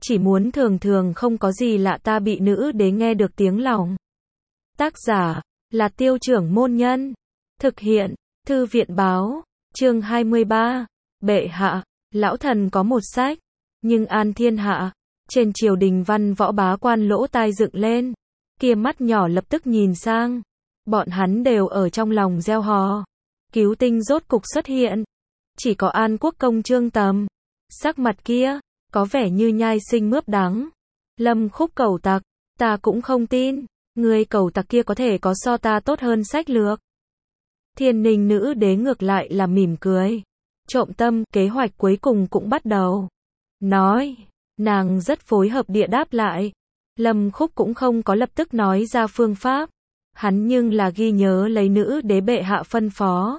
chỉ muốn thường thường không có gì lạ ta bị nữ đế nghe được tiếng lòng. Tác giả là Tiêu Trưởng Môn Nhân. Thực hiện Thư viện Báo. Chương 23. Bệ hạ, lão thần có một sách, nhưng an thiên hạ. Trên triều đình văn võ bá quan lỗ tai dựng lên, kia mắt nhỏ lập tức nhìn sang. Bọn hắn đều ở trong lòng gieo hò. Cứu tinh rốt cục xuất hiện. Chỉ có An Quốc công Trương Tầm, sắc mặt kia có vẻ như nhai sinh mướp đắng. Lâm Khúc cẩu tặc, ta cũng không tin, người cẩu tặc kia có thể có so ta tốt hơn sách lược. Thiên Ninh nữ đế ngược lại là mỉm cười. Trộm tâm, kế hoạch cuối cùng cũng bắt đầu. Nói, nàng rất phối hợp địa đáp lại. Lâm Khúc cũng không có lập tức nói ra phương pháp. Hắn nhưng là ghi nhớ lấy nữ đế bệ hạ phân phó.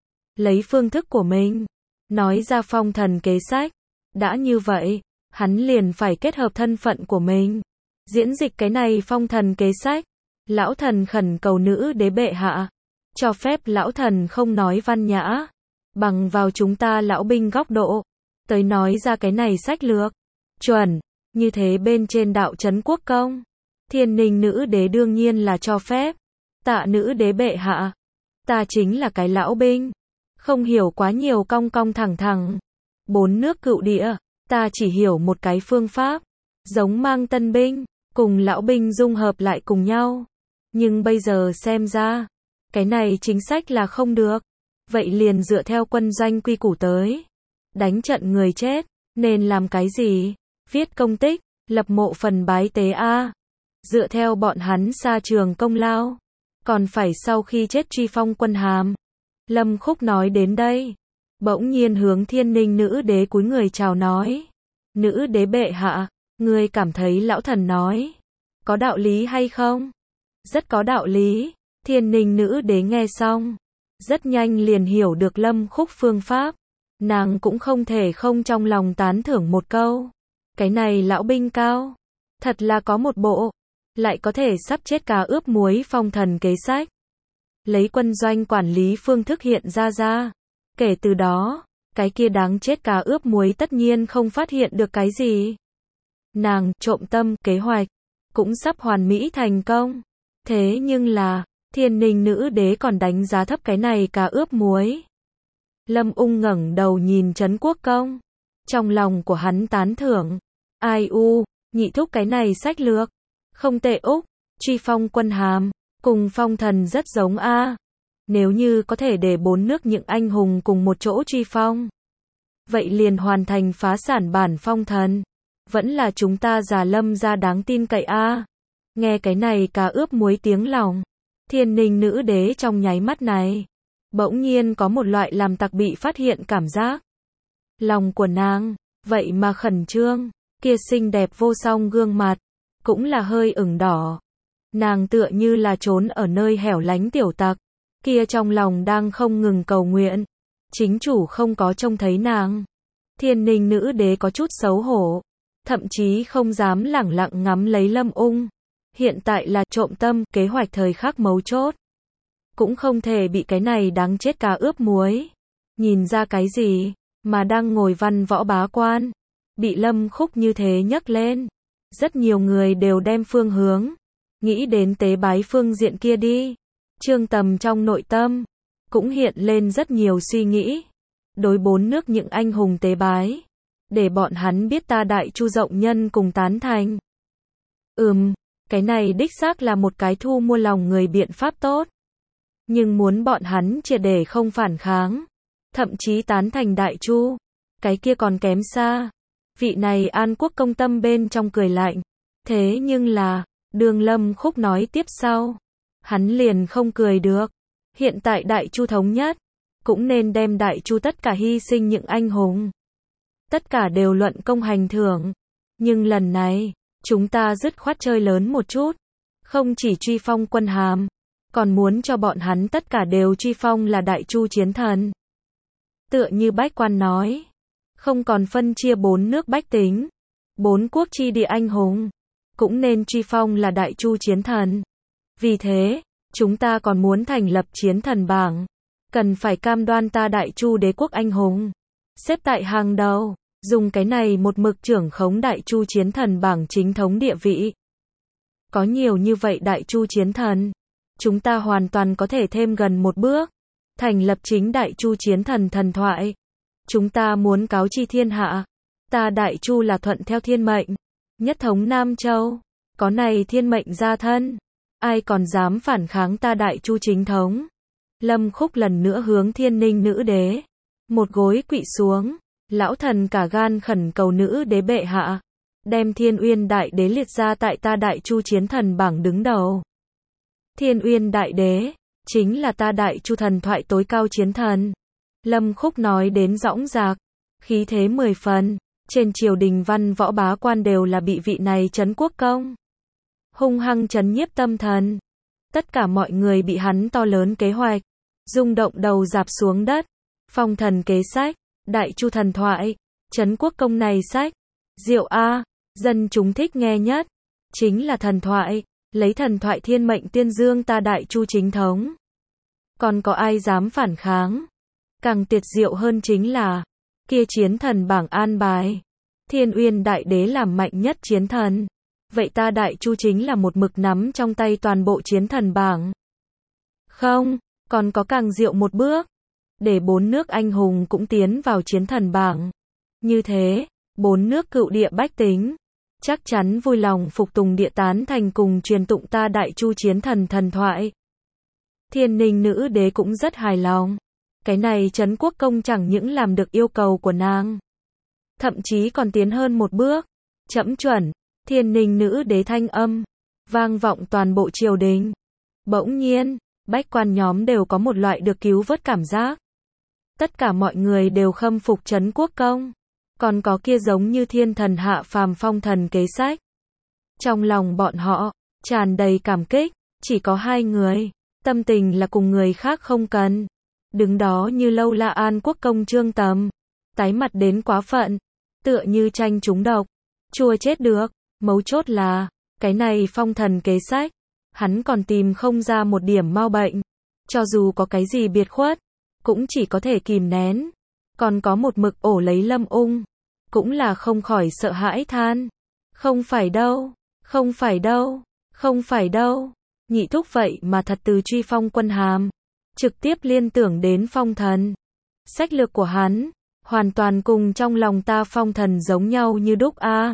Lấy phương thức của mình, nói ra phong thần kế sách. Đã như vậy, hắn liền phải kết hợp thân phận của mình. Diễn dịch cái này phong thần kế sách. Lão thần khẩn cầu nữ đế bệ hạ. Cho phép lão thần không nói văn nhã. Bằng vào chúng ta lão binh góc độ. Tới nói ra cái này sách lược. Chuẩn. Như thế bên trên đạo trấn quốc công. Thiên Ninh nữ đế đương nhiên là cho phép. Tạ nữ đế bệ hạ. Ta chính là cái lão binh. Không hiểu quá nhiều cong cong thẳng thẳng. 4 nước cựu địa. Ta chỉ hiểu một cái phương pháp. Giống mang tân binh, cùng lão binh dung hợp lại cùng nhau. Nhưng bây giờ xem ra, cái này chính sách là không được. Vậy liền dựa theo quân doanh quy củ tới. Đánh trận người chết, nên làm cái gì? Viết công tích, lập mộ phần bái tế a. Dựa theo bọn hắn xa trường công lao. Còn phải sau khi chết truy phong quân hàm. Lâm Khúc nói đến đây. Bỗng nhiên hướng Thiên Ninh nữ đế cúi người chào nói. Nữ đế bệ hạ, ngươi cảm thấy lão thần nói có đạo lý hay không? Rất có đạo lý. Thiên Ninh nữ đế nghe xong, rất nhanh liền hiểu được Lâm Khúc phương pháp. Nàng cũng không thể không trong lòng tán thưởng một câu. Cái này lão binh cao, thật là có một bộ, lại có thể sắp chết cá ướp muối phong thần kế sách. Lấy quân doanh quản lý phương thức hiện ra. Kể từ đó, cái kia đáng chết cá ướp muối tất nhiên không phát hiện được cái gì. Nàng trộm tâm kế hoạch cũng sắp hoàn mỹ thành công. Thế nhưng là, Thiên Ninh nữ đế còn đánh giá thấp cái này cá ướp muối. Lâm Ung ngẩng đầu nhìn Trấn Quốc công. Trong lòng của hắn tán thưởng. Ai u, nhị thúc cái này sách lược. Không tệ úc, truy phong quân hàm, cùng phong thần rất giống a. Nếu như có thể để 4 nước những anh hùng cùng một chỗ truy phong. Vậy liền hoàn thành phá sản bản phong thần. Vẫn là chúng ta già Lâm gia đáng tin cậy a. Nghe cái này cá ướp muối tiếng lòng. Thiên Ninh nữ đế trong nháy mắt này. Bỗng nhiên có một loại làm tặc bị phát hiện cảm giác. Lòng của nàng, vậy mà khẩn trương. Kia xinh đẹp vô song gương mặt. Cũng là hơi ửng đỏ. Nàng tựa như là trốn ở nơi hẻo lánh tiểu tặc. Kia trong lòng đang không ngừng cầu nguyện. Chính chủ không có trông thấy nàng. Thiên Ninh nữ đế có chút xấu hổ. Thậm chí không dám lẳng lặng ngắm lấy Lâm Ung. Hiện tại là trộm tâm, kế hoạch thời khắc mấu chốt. Cũng không thể bị cái này đáng chết cá ướp muối. Nhìn ra cái gì, mà đang ngồi văn võ bá quan. Bị Lâm Khúc như thế nhấc lên. Rất nhiều người đều đem phương hướng. Nghĩ đến tế bái phương diện kia đi. Trương Tầm trong nội tâm. Cũng hiện lên rất nhiều suy nghĩ. Đối 4 nước những anh hùng tế bái. Để bọn hắn biết ta Đại Chu rộng nhân cùng tán thành. Cái này đích xác là một cái thu mua lòng người biện pháp tốt. Nhưng muốn bọn hắn triệt để không phản kháng. Thậm chí tán thành Đại Chu. Cái kia còn kém xa. Vị này An Quốc công tâm bên trong cười lạnh. Thế nhưng là, đường Lâm Khúc nói tiếp sau. Hắn liền không cười được. Hiện tại Đại Chu thống nhất. Cũng nên đem Đại Chu tất cả hy sinh những anh hùng. Tất cả đều luận công hành thưởng. Nhưng lần này, chúng ta dứt khoát chơi lớn một chút. Không chỉ truy phong quân hàm. Còn muốn cho bọn hắn tất cả đều truy phong là Đại Chu chiến thần. Tựa như Bách Quan nói. Không còn phân chia 4 nước bách tính. 4 quốc chi địa anh hùng. Cũng nên truy phong là Đại Chu chiến thần. Vì thế, chúng ta còn muốn thành lập chiến thần bảng. Cần phải cam đoan ta Đại Chu đế quốc anh hùng. Xếp tại hàng đầu. Dùng cái này một mực trưởng khống Đại Chu chiến thần bảng chính thống địa vị. Có nhiều như vậy Đại Chu chiến thần, chúng ta hoàn toàn có thể thêm gần một bước, thành lập chính Đại Chu chiến thần thần thoại. Chúng ta muốn cáo chi thiên hạ, ta Đại Chu là thuận theo thiên mệnh, nhất thống Nam Châu, có này thiên mệnh gia thân, ai còn dám phản kháng ta Đại Chu chính thống. Lâm Khúc lần nữa hướng Thiên Ninh nữ đế, một gối quỵ xuống, lão thần cả gan khẩn cầu nữ đế bệ hạ, đem Thiên Uyên đại đế liệt ra tại ta Đại Chu chiến thần bảng đứng đầu. Thiên Uyên đại đế, chính là ta Đại Chu thần thoại tối cao chiến thần. Lâm Khúc nói đến dõng dạc, khí thế 10 phần, trên triều đình văn võ bá quan đều là bị vị này trấn quốc công hung hăng trấn nhiếp tâm thần. Tất cả mọi người bị hắn to lớn kế hoạch rung động đầu rạp xuống đất. Phong thần kế sách, Đại Chu thần thoại, trấn quốc công này sách, diệu a, dân chúng thích nghe nhất, chính là thần thoại, lấy thần thoại thiên mệnh tuyên dương ta Đại Chu chính thống. Còn có ai dám phản kháng? Càng tuyệt diệu hơn chính là, kia chiến thần bảng an bài, Thiên Uyên đại đế làm mạnh nhất chiến thần. Vậy ta Đại Chu chính là một mực nắm trong tay toàn bộ chiến thần bảng. Không, còn có càng diệu một bước, để 4 nước anh hùng cũng tiến vào chiến thần bảng. Như thế, 4 nước cựu địa bách tính chắc chắn vui lòng phục tùng địa tán thành cùng truyền tụng ta Đại Chu chiến thần thần thoại. Thiên Ninh nữ đế cũng rất hài lòng. Cái này trấn quốc công chẳng những làm được yêu cầu của nàng, thậm chí còn tiến hơn một bước. Trẫm chuẩn. Thiên Ninh nữ đế thanh âm vang vọng toàn bộ triều đình. Bỗng nhiên, bách quan nhóm đều có một loại được cứu vớt cảm giác. Tất cả mọi người đều khâm phục trấn quốc công, còn có kia giống như thiên thần hạ phàm phong thần kế sách. Trong lòng bọn họ tràn đầy cảm kích, chỉ có 2 người, tâm tình là cùng người khác không cần. Đứng đó như Lâu La An quốc công Trương Tầm, tái mặt đến quá phận, tựa như tranh trúng độc, chua chết được. Mấu chốt là, cái này phong thần kế sách, hắn còn tìm không ra một điểm mau bệnh. Cho dù có cái gì biệt khuất, cũng chỉ có thể kìm nén. Còn có một mực ổ lấy Lâm Ung, cũng là không khỏi sợ hãi than. Không phải đâu, không phải đâu, không phải đâu. Nhị thúc vậy mà thật từ truy phong quân hàm, trực tiếp liên tưởng đến phong thần. Sách lược của hắn, hoàn toàn cùng trong lòng ta phong thần giống nhau như đúc a.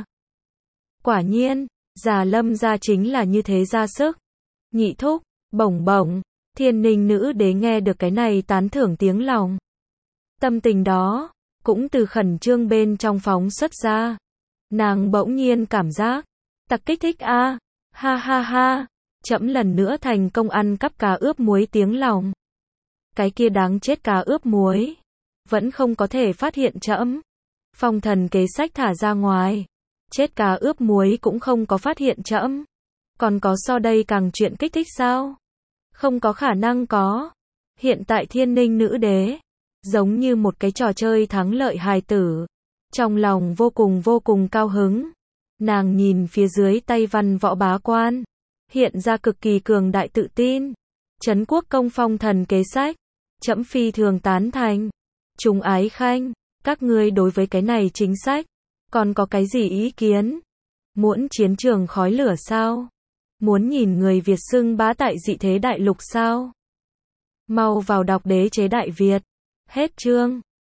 Quả nhiên, già Lâm gia chính là như thế ra sức. Nhị thúc, bổng bổng, Thiên Ninh nữ đế nghe được cái này tán thưởng tiếng lòng. Tâm tình đó, cũng từ khẩn trương bên trong phóng xuất ra. Nàng bỗng nhiên cảm giác, tặc kích thích a, ha ha ha, trẫm lần nữa thành công ăn cắp cá ướp muối tiếng lòng. Cái kia đáng chết cá ướp muối, vẫn không có thể phát hiện trẫm. Phong thần kế sách thả ra ngoài, chết cá ướp muối cũng không có phát hiện trẫm. Còn có so đây càng chuyện kích thích sao? Không có khả năng có. Hiện tại Thiên Ninh nữ đế, giống như một cái trò chơi thắng lợi hài tử, trong lòng vô cùng cao hứng. Nàng nhìn phía dưới tay văn võ bá quan, hiện ra cực kỳ cường đại tự tin. Trấn quốc công phong thần kế sách, trẫm phi thường tán thành. Chúng ái khanh, các ngươi đối với cái này chính sách, còn có cái gì ý kiến? Muốn chiến trường khói lửa sao? Muốn nhìn người Việt xưng bá tại dị thế đại lục sao? Mau vào đọc Đế chế Đại Việt. Hết chương.